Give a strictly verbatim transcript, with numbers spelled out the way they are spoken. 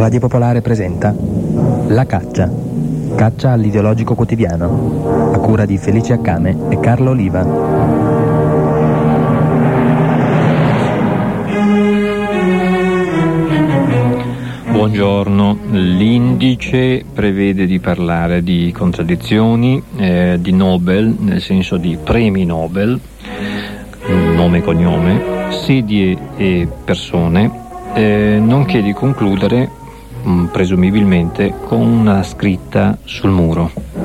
Radio Popolare presenta La Caccia. Caccia all'ideologico quotidiano, a cura di Felice Accame e Carlo Oliva. Buongiorno, l'indice prevede di parlare di contraddizioni, eh, di Nobel, nel senso di premi Nobel, nome e cognome, sedie e persone, eh, nonché di concludere, mh, presumibilmente, con una scritta sul muro.